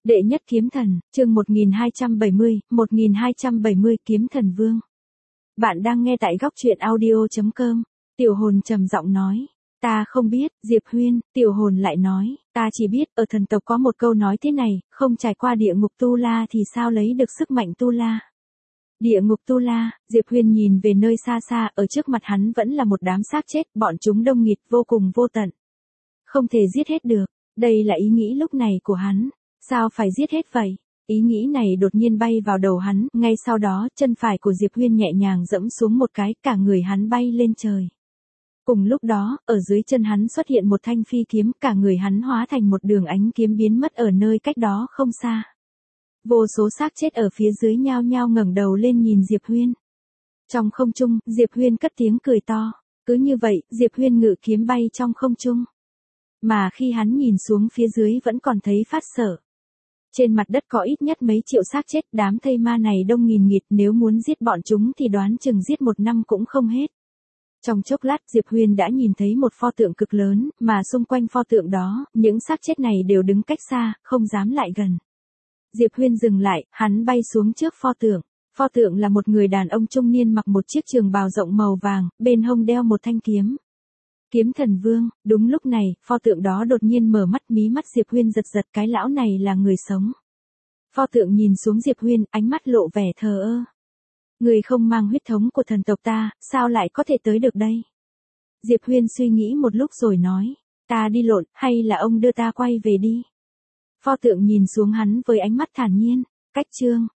Đệ nhất kiếm thần, chương 1270 kiếm thần vương. Bạn đang nghe tại góc truyện audio.com. Tiểu hồn trầm giọng nói. Ta không biết, Diệp Huyên. Tiểu hồn lại nói, ta chỉ biết ở thần tộc có một câu nói thế này, không trải qua địa ngục tu la thì sao lấy được sức mạnh tu la. Địa ngục tu la. Diệp Huyên nhìn về nơi xa xa, ở trước mặt hắn vẫn là một đám xác chết, bọn chúng đông nghịt vô cùng vô tận. Không thể giết hết được, đây là ý nghĩ lúc này của hắn. Sao phải giết hết vậy? Ý nghĩ này đột nhiên bay vào đầu hắn, ngay sau đó, chân phải của Diệp Huyên nhẹ nhàng dẫm xuống một cái, cả người hắn bay lên trời. Cùng lúc đó, ở dưới chân hắn xuất hiện một thanh phi kiếm, cả người hắn hóa thành một đường ánh kiếm biến mất ở nơi cách đó không xa. Vô số xác chết ở phía dưới nhao nhao ngẩng đầu lên nhìn Diệp Huyên. Trong không trung, Diệp Huyên cất tiếng cười to. Cứ như vậy, Diệp Huyên ngự kiếm bay trong không trung. Mà khi hắn nhìn xuống phía dưới vẫn còn thấy phát sợ. Trên mặt đất có ít nhất mấy triệu xác chết, đám thây ma này đông nghìn nghịt, nếu muốn giết bọn chúng thì đoán chừng giết một năm cũng không hết. Trong chốc lát Diệp Huyên đã nhìn thấy một pho tượng cực lớn, mà xung quanh pho tượng đó, những xác chết này đều đứng cách xa, không dám lại gần. Diệp Huyên dừng lại, hắn bay xuống trước pho tượng. Pho tượng là một người đàn ông trung niên mặc một chiếc trường bào rộng màu vàng, bên hông đeo một thanh kiếm. Kiếm thần vương. Đúng lúc này, pho tượng đó đột nhiên mở mắt, mí mắt Diệp Huyên giật giật, cái lão này là người sống. Pho tượng nhìn xuống Diệp Huyên, ánh mắt lộ vẻ thờ ơ. Người không mang huyết thống của thần tộc ta, sao lại có thể tới được đây? Diệp Huyên suy nghĩ một lúc rồi nói, ta đi lộn, hay là ông đưa ta quay về đi? Pho tượng nhìn xuống hắn với ánh mắt thản nhiên. Cách chương